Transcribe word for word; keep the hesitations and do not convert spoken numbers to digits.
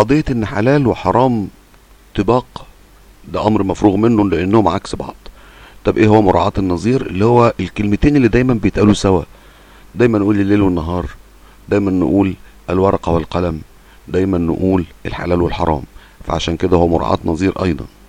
قضية ان حلال وحرام طباق، ده امر مفروغ منه لانهم عكس بعض. طب ايه هو مراعاة النظير؟ اللي هو الكلمتين اللي دايما بيتقالوا سوا، دايما نقول الليل والنهار، دايما نقول الورقة والقلم، دايما نقول الحلال والحرام. فعشان كده هو مراعاة نظير ايضا.